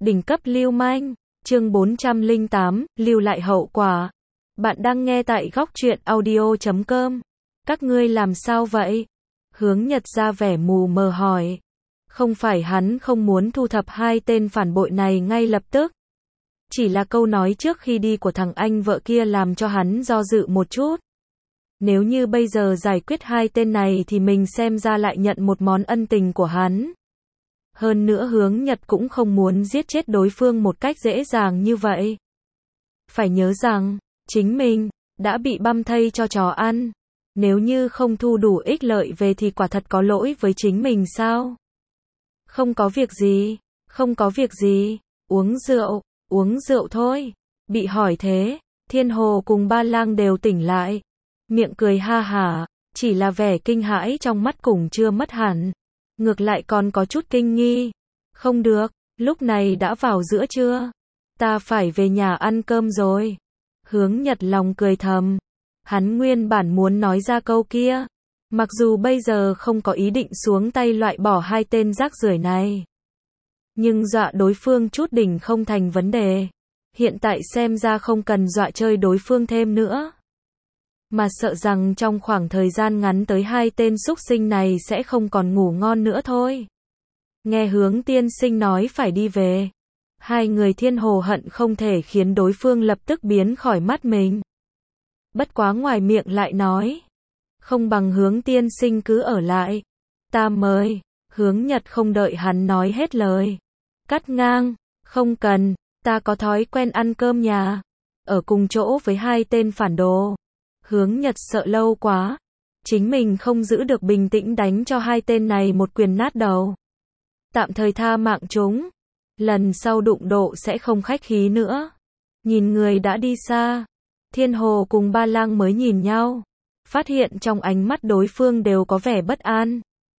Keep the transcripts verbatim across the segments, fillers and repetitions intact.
Đỉnh cấp lưu manh, chương bốn trăm lẻ tám, lưu lại hậu quả. Bạn đang nghe tại góc truyện audio chấm com. Các ngươi làm sao vậy? Hướng Nhật ra vẻ mù mờ hỏi. Không phải hắn không muốn thu thập hai tên phản bội này ngay lập tức. Chỉ là câu nói trước khi đi của thằng anh vợ kia làm cho hắn do dự một chút. Nếu như bây giờ giải quyết hai tên này thì mình xem ra lại nhận một món ân tình của hắn. Hơn nữa Hướng Nhật cũng không muốn giết chết đối phương một cách dễ dàng như vậy. Phải nhớ rằng, chính mình đã bị băm thây cho chó ăn. Nếu như không thu đủ ích lợi về thì quả thật có lỗi với chính mình sao? Không có việc gì, không có việc gì, uống rượu, uống rượu thôi. Bị hỏi thế, Thiên Hồ cùng Ba Lang đều tỉnh lại. Miệng cười ha hả, chỉ là vẻ kinh hãi trong mắt cũng chưa mất hẳn. Ngược lại còn có chút kinh nghi. Không được, lúc này đã vào giữa trưa. Ta phải về nhà ăn cơm rồi. Hướng Nhật lòng cười thầm. Hắn nguyên bản muốn nói ra câu kia. Mặc dù bây giờ không có ý định xuống tay loại bỏ hai tên rác rưởi này. Nhưng dọa đối phương chút đỉnh không thành vấn đề. Hiện tại xem ra không cần dọa chơi đối phương thêm nữa. Mà sợ rằng trong khoảng thời gian ngắn tới hai tên súc sinh này sẽ không còn ngủ ngon nữa thôi. Nghe Hướng tiên sinh nói phải đi về. Hai người Thiên Hồ hận không thể khiến đối phương lập tức biến khỏi mắt mình. Bất quá ngoài miệng lại nói. Không bằng Hướng tiên sinh cứ ở lại. Ta mời. Hướng Nhật không đợi hắn nói hết lời. Cắt ngang. Không cần. Ta có thói quen ăn cơm nhà. Ở cùng chỗ với hai tên phản đồ. Hướng Nhật sợ lâu quá. Chính mình không giữ được bình tĩnh đánh cho hai tên này một quyền nát đầu. Tạm thời tha mạng chúng. Lần sau đụng độ sẽ không khách khí nữa. Nhìn người đã đi xa. Thiên Hồ cùng Ba Lang mới nhìn nhau. Phát hiện trong ánh mắt đối phương đều có vẻ bất an.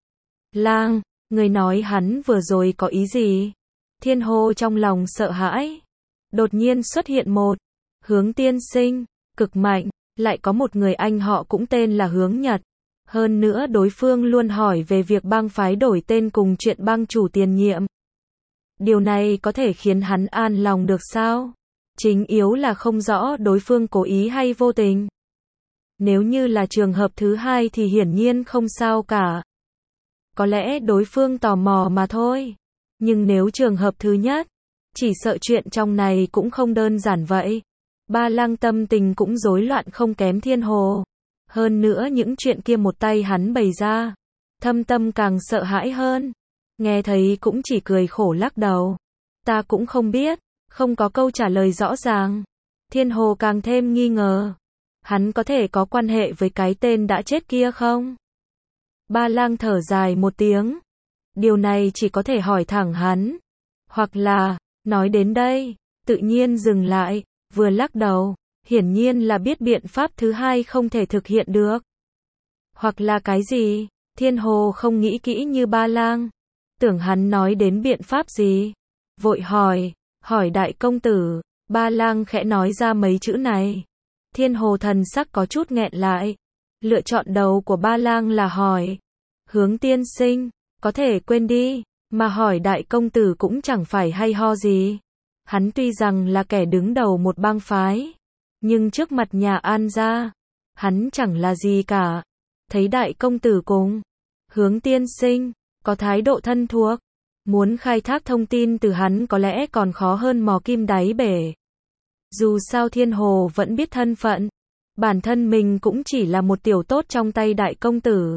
Lang, người nói hắn vừa rồi có ý gì? Thiên Hồ trong lòng sợ hãi. Đột nhiên xuất hiện một Hướng tiên sinh, cực mạnh. Lại có một người anh họ cũng tên là Hướng Nhật. Hơn nữa đối phương luôn hỏi về việc bang phái đổi tên cùng chuyện bang chủ tiền nhiệm. Điều này có thể khiến hắn an lòng được sao? Chính yếu là không rõ đối phương cố ý hay vô tình. Nếu như là trường hợp thứ hai thì hiển nhiên không sao cả. Có lẽ đối phương tò mò mà thôi. Nhưng nếu trường hợp thứ nhất, chỉ sợ chuyện trong này cũng không đơn giản vậy. Ba Lang tâm tình cũng rối loạn không kém Thiên Hồ. Hơn nữa những chuyện kia một tay hắn bày ra. Thâm tâm càng sợ hãi hơn. Nghe thấy cũng chỉ cười khổ lắc đầu. Ta cũng không biết. Không có câu trả lời rõ ràng. Thiên Hồ càng thêm nghi ngờ. Hắn có thể có quan hệ với cái tên đã chết kia không? Ba Lang thở dài một tiếng. Điều này chỉ có thể hỏi thẳng hắn. Hoặc là, nói đến đây, tự nhiên dừng lại. Vừa lắc đầu, hiển nhiên là biết biện pháp thứ hai không thể thực hiện được. Hoặc là cái gì? Thiên Hồ không nghĩ kỹ như Ba Lang. Tưởng hắn nói đến biện pháp gì? Vội hỏi, hỏi đại công tử. Ba Lang khẽ nói ra mấy chữ này. Thiên Hồ thần sắc có chút nghẹn lại. Lựa chọn đầu của Ba Lang là hỏi. Hướng tiên sinh, có thể quên đi, mà hỏi đại công tử cũng chẳng phải hay ho gì. Hắn tuy rằng là kẻ đứng đầu một bang phái, nhưng trước mặt nhà An gia, hắn chẳng là gì cả. Thấy đại công tử cùng Hướng tiên sinh có thái độ thân thuộc, muốn khai thác thông tin từ hắn có lẽ còn khó hơn mò kim đáy bể. Dù sao Thiên Hồ vẫn biết thân phận, bản thân mình cũng chỉ là một tiểu tốt trong tay đại công tử.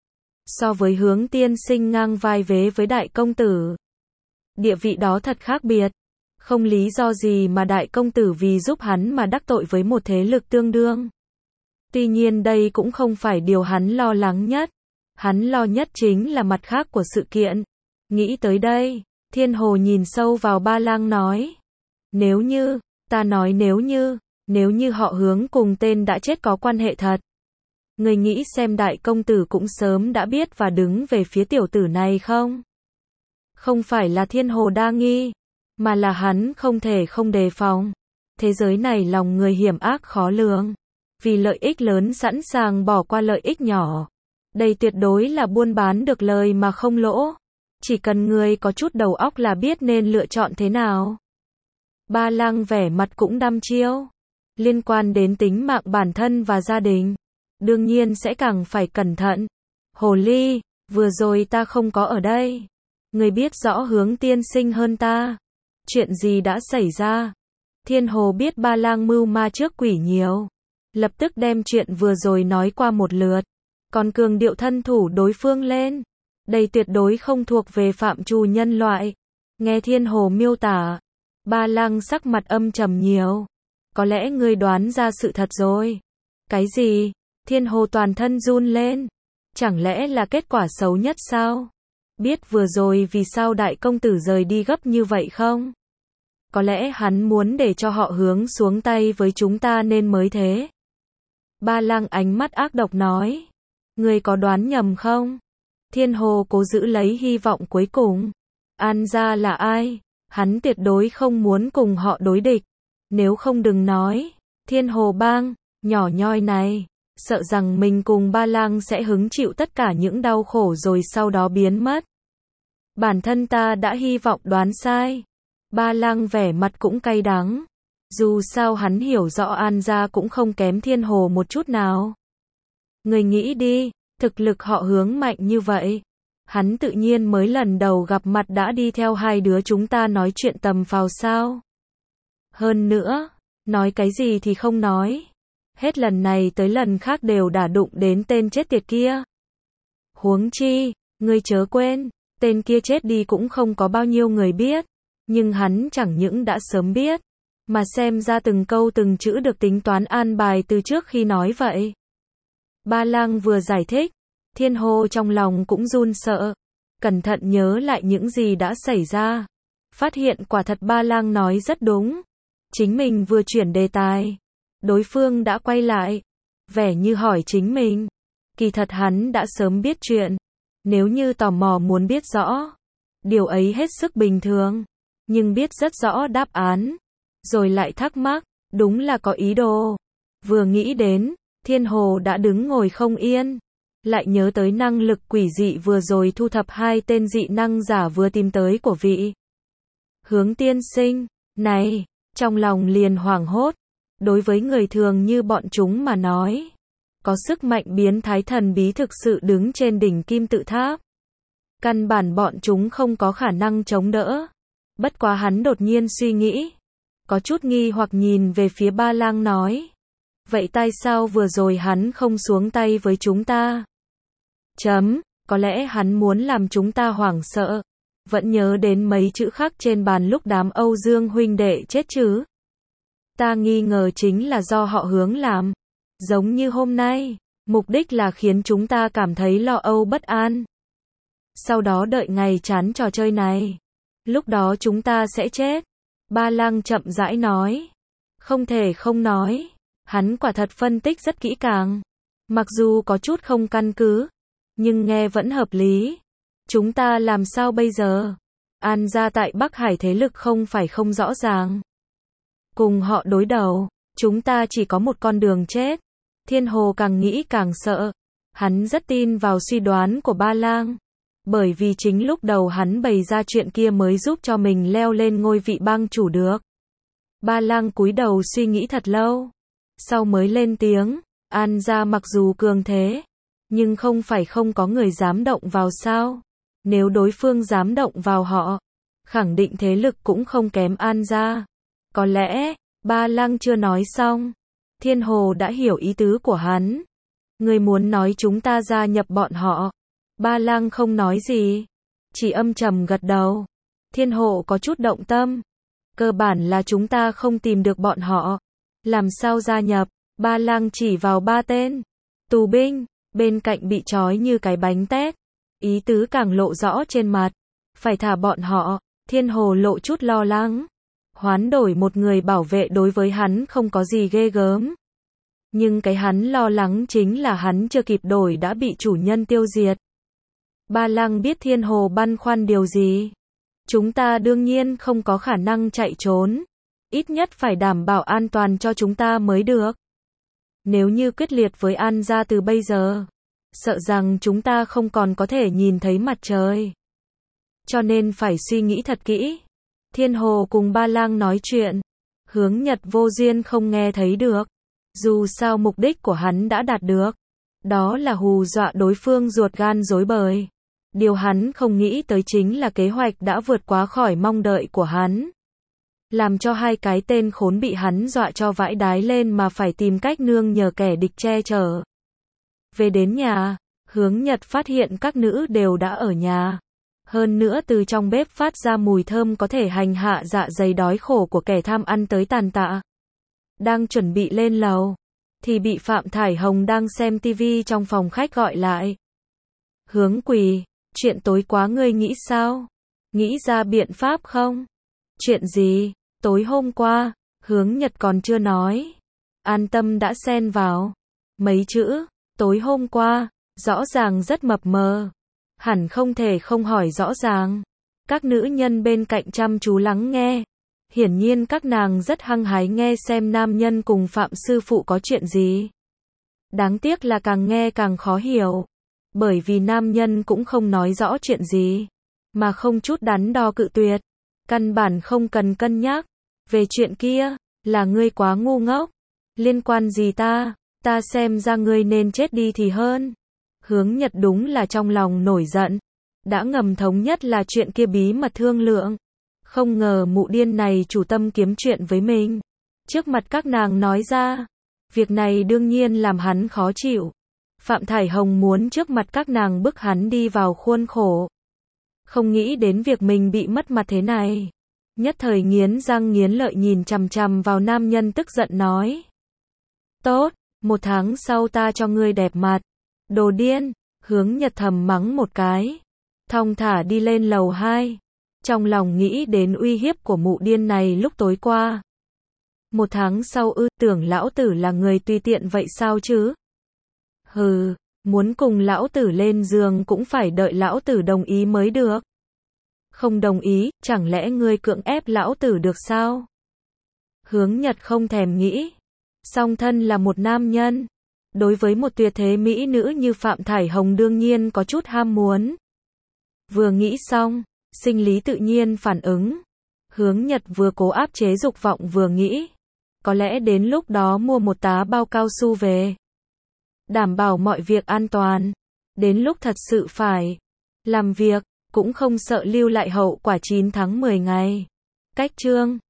So với Hướng tiên sinh ngang vai vế với đại công tử, địa vị đó thật khác biệt. Không lý do gì mà đại công tử vì giúp hắn mà đắc tội với một thế lực tương đương. Tuy nhiên đây cũng không phải điều hắn lo lắng nhất. Hắn lo nhất chính là mặt khác của sự kiện. Nghĩ tới đây, Thiên Hồ nhìn sâu vào Ba Lang nói. Nếu như, ta nói nếu như, nếu như họ Hướng cùng tên đã chết có quan hệ thật. Người nghĩ xem đại công tử cũng sớm đã biết và đứng về phía tiểu tử này không? Không phải là Thiên Hồ đa nghi. Mà là hắn không thể không đề phòng. Thế giới này lòng người hiểm ác khó lường. Vì lợi ích lớn sẵn sàng bỏ qua lợi ích nhỏ. Đây tuyệt đối là buôn bán được lời mà không lỗ. Chỉ cần ngươi có chút đầu óc là biết nên lựa chọn thế nào. Ba Lăng vẻ mặt cũng đăm chiêu. Liên quan đến tính mạng bản thân và gia đình, đương nhiên sẽ càng phải cẩn thận. Hồ ly, vừa rồi ta không có ở đây. Ngươi biết rõ Hướng tiên sinh hơn ta. Chuyện gì đã xảy ra? Thiên Hồ biết Ba Lang mưu ma trước quỷ nhiều, lập tức đem chuyện vừa rồi nói qua một lượt, còn cường điệu thân thủ đối phương lên. Đây tuyệt đối không thuộc về phạm trù nhân loại. Nghe Thiên Hồ miêu tả, Ba Lang sắc mặt âm trầm nhiều. Có lẽ ngươi đoán ra sự thật rồi. Cái gì? Thiên Hồ toàn thân run lên. Chẳng lẽ là kết quả xấu nhất sao? Biết vừa rồi vì sao đại công tử rời đi gấp như vậy không? Có lẽ hắn muốn để cho họ Hướng xuống tay với chúng ta nên mới thế. Ba Lang ánh mắt ác độc nói. Ngươi có đoán nhầm không? Thiên Hồ cố giữ lấy hy vọng cuối cùng. An gia là ai? Hắn tuyệt đối không muốn cùng họ đối địch. Nếu không đừng nói. Thiên Hồ bang, nhỏ nhoi này, sợ rằng mình cùng Ba Lang sẽ hứng chịu tất cả những đau khổ rồi sau đó biến mất. Bản thân ta đã hy vọng đoán sai. Ba Lang vẻ mặt cũng cay đắng. Dù sao hắn hiểu rõ An gia cũng không kém Thiên Hồ một chút nào. Người nghĩ đi, thực lực họ Hướng mạnh như vậy. Hắn tự nhiên mới lần đầu gặp mặt đã đi theo hai đứa chúng ta nói chuyện tầm phào sao. Hơn nữa, nói cái gì thì không nói. Hết lần này tới lần khác đều đả đụng đến tên chết tiệt kia. Huống chi, ngươi chớ quên, tên kia chết đi cũng không có bao nhiêu người biết. Nhưng hắn chẳng những đã sớm biết, mà xem ra từng câu từng chữ được tính toán an bài từ trước khi nói vậy. Ba Lang vừa giải thích, Thiên Hồ trong lòng cũng run sợ. Cẩn thận nhớ lại những gì đã xảy ra. Phát hiện quả thật Ba Lang nói rất đúng. Chính mình vừa chuyển đề tài, đối phương đã quay lại, vẻ như hỏi chính mình. Kỳ thật hắn đã sớm biết chuyện. Nếu như tò mò muốn biết rõ, điều ấy hết sức bình thường. Nhưng biết rất rõ đáp án, rồi lại thắc mắc, đúng là có ý đồ. Vừa nghĩ đến, Thiên Hồ đã đứng ngồi không yên. Lại nhớ tới năng lực quỷ dị vừa rồi thu thập hai tên dị năng giả vừa tìm tới của vị Hướng tiên sinh này, trong lòng liền hoảng hốt. Đối với người thường như bọn chúng mà nói, có sức mạnh biến thái thần bí thực sự đứng trên đỉnh kim tự tháp. Căn bản bọn chúng không có khả năng chống đỡ. Bất quá hắn đột nhiên suy nghĩ, có chút nghi hoặc nhìn về phía Ba Lang nói. Vậy tại sao vừa rồi hắn không xuống tay với chúng ta? Chấm, có lẽ hắn muốn làm chúng ta hoảng sợ. Vẫn nhớ đến mấy chữ khắc trên bàn lúc đám Âu Dương huynh đệ chết chứ? Ta nghi ngờ chính là do họ Hướng làm. Giống như hôm nay, mục đích là khiến chúng ta cảm thấy lo âu bất an. Sau đó đợi ngày chán trò chơi này. Lúc đó chúng ta sẽ chết. Ba Lang chậm rãi nói. Không thể không nói. Hắn quả thật phân tích rất kỹ càng. Mặc dù có chút không căn cứ, nhưng nghe vẫn hợp lý. Chúng ta làm sao bây giờ? An gia tại Bắc Hải thế lực không phải không rõ ràng. Cùng họ đối đầu, chúng ta chỉ có một con đường chết. Thiên Hồ càng nghĩ càng sợ. Hắn rất tin vào suy đoán của Ba Lang. Bởi vì chính lúc đầu hắn bày ra chuyện kia mới giúp cho mình leo lên ngôi vị bang chủ được. Ba Lang cúi đầu suy nghĩ thật lâu. Sau mới lên tiếng, An gia mặc dù cường thế, nhưng không phải không có người dám động vào sao. Nếu đối phương dám động vào họ, khẳng định thế lực cũng không kém An gia. Có lẽ, Ba Lang chưa nói xong. Thiên Hồ đã hiểu ý tứ của hắn. Người muốn nói chúng ta gia nhập bọn họ. Ba Lang không nói gì, chỉ âm trầm gật đầu. Thiên Hồ có chút động tâm. Cơ bản là chúng ta không tìm được bọn họ. Làm sao gia nhập? Ba Lang chỉ vào ba tên tù binh, bên cạnh bị trói như cái bánh tét. Ý tứ càng lộ rõ trên mặt. Phải thả bọn họ. Thiên Hồ lộ chút lo lắng. Hoán đổi một người bảo vệ đối với hắn không có gì ghê gớm. Nhưng cái hắn lo lắng chính là hắn chưa kịp đổi đã bị chủ nhân tiêu diệt. Ba Lang biết Thiên Hồ băn khoăn điều gì. Chúng ta đương nhiên không có khả năng chạy trốn. Ít nhất phải đảm bảo an toàn cho chúng ta mới được. Nếu như quyết liệt với An gia từ bây giờ, sợ rằng chúng ta không còn có thể nhìn thấy mặt trời. cho nên phải suy nghĩ thật kỹ. Thiên Hồ cùng Ba Lang nói chuyện, Hướng Nhật vô duyên không nghe thấy được. Dù sao mục đích của hắn đã đạt được, đó là hù dọa đối phương ruột gan rối bời. Điều hắn không nghĩ tới chính là kế hoạch đã vượt quá khỏi mong đợi của hắn, làm cho hai cái tên khốn bị hắn dọa cho vãi đái lên mà phải tìm cách nương nhờ kẻ địch che chở. Về đến nhà, Hướng Nhật phát hiện các nữ đều đã ở nhà. Hơn nữa từ trong bếp phát ra mùi thơm có thể hành hạ dạ dày đói khổ của kẻ tham ăn tới tàn tạ. Đang chuẩn bị lên lầu, thì bị Phạm Thải Hồng đang xem tivi trong phòng khách gọi lại. Hướng Quỳ, chuyện tối quá ngươi nghĩ sao? Nghĩ ra biện pháp không? Chuyện gì? Tối hôm qua, Hướng Nhật còn chưa nói. An Tâm đã xen vào. Mấy chữ, tối hôm qua, rõ ràng rất mập mờ. Hẳn không thể không hỏi rõ ràng. Các nữ nhân bên cạnh chăm chú lắng nghe. Hiển nhiên các nàng rất hăng hái nghe xem nam nhân cùng Phạm sư phụ có chuyện gì. Đáng tiếc là càng nghe càng khó hiểu. Bởi vì nam nhân cũng không nói rõ chuyện gì, mà không chút đắn đo cự tuyệt. Căn bản không cần cân nhắc. Về chuyện kia, là ngươi quá ngu ngốc. Liên quan gì ta, ta xem ra ngươi nên chết đi thì hơn. Hướng Nhật đúng là trong lòng nổi giận. Đã ngầm thống nhất là chuyện kia bí mật thương lượng. Không ngờ mụ điên này chủ tâm kiếm chuyện với mình. Trước mặt các nàng nói ra. Việc này đương nhiên làm hắn khó chịu. Phạm Thải Hồng muốn trước mặt các nàng bức hắn đi vào khuôn khổ. Không nghĩ đến việc mình bị mất mặt thế này. Nhất thời nghiến răng nghiến lợi nhìn chằm chằm vào nam nhân tức giận nói. Tốt, một tháng sau ta cho ngươi đẹp mặt. Đồ điên, Hướng Nhật thầm mắng một cái. Thong thả đi lên lầu hai. Trong lòng nghĩ đến uy hiếp của mụ điên này lúc tối qua. Một tháng sau ư, tưởng lão tử là người tùy tiện vậy sao chứ? Hừ, muốn cùng lão tử lên giường cũng phải đợi lão tử đồng ý mới được. Không đồng ý, chẳng lẽ ngươi cưỡng ép lão tử được sao? Hướng Nhật không thèm nghĩ. Song thân là một nam nhân. Đối với một tuyệt thế mỹ nữ như Phạm Thải Hồng đương nhiên có chút ham muốn. Vừa nghĩ xong, sinh lý tự nhiên phản ứng. Hướng Nhật vừa cố áp chế dục vọng vừa nghĩ. Có lẽ đến lúc đó mua một tá bao cao su về. Đảm bảo mọi việc an toàn. Đến lúc thật sự phải làm việc, cũng không sợ lưu lại hậu quả chín tháng mười ngày. Cách chương